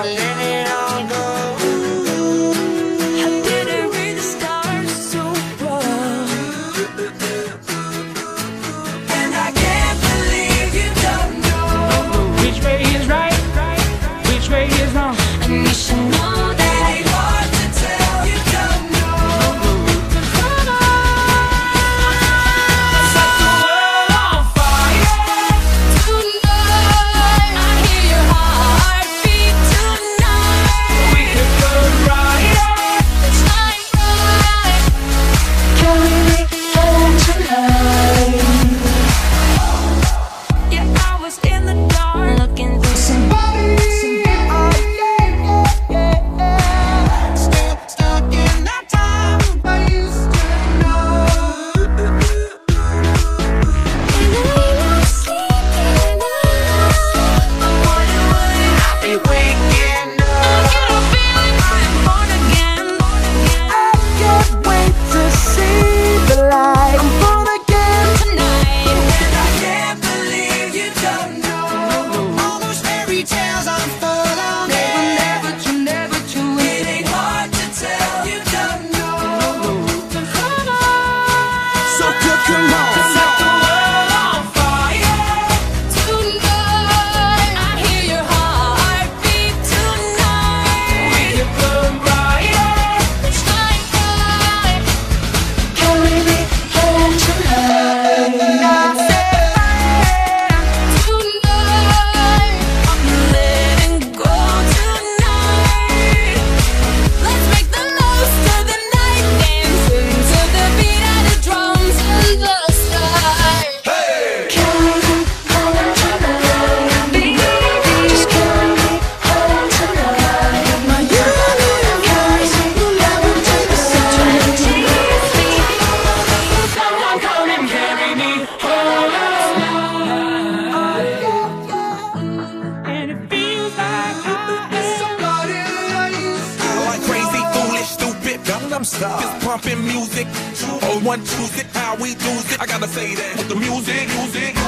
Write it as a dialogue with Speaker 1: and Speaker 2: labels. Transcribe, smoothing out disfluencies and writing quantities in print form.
Speaker 1: let it all go.
Speaker 2: I didn't read the stars so well, and I can't believe you don't know
Speaker 1: Which way is right? Which way is wrong?
Speaker 2: and you should know that ain't hard to tell. You don't know. Come on.
Speaker 1: Set the world on fire.
Speaker 2: Tonight, I hear your heartbeat tonight.
Speaker 1: We could burn right.
Speaker 2: Shine bright. Carry me home tonight. Yeah, I was in the dark looking for somebody.
Speaker 3: Still stuck in that time I used to know.
Speaker 1: I'll be waking up.
Speaker 3: I can't wait to see the light. I'm born again.
Speaker 2: And I can't believe you don't know.
Speaker 3: All those fairy tales I'm full of.
Speaker 2: Never true. It ain't hard to tell. You don't know. Come on.
Speaker 3: So good, come on.
Speaker 1: Set the world on fire.
Speaker 2: Tonight, I hear your heartbeat tonight.
Speaker 1: We could burn right.
Speaker 2: Shine bright. Carry me home tonight. Tonight, I'm letting go tonight. Let's make the most of the night, dancing to the beat of the drums and the stars. Carry me home tonight, baby. Just carry me home tonight. My universe carries me down to the sun.
Speaker 1: Someone come and carry me home. And it feels like
Speaker 3: Somebody I used to
Speaker 4: Like crazy, foolish, stupid, Gangnam Style. Just pumping music. Oh, one choose it, how we lose it. I gotta say that with the music.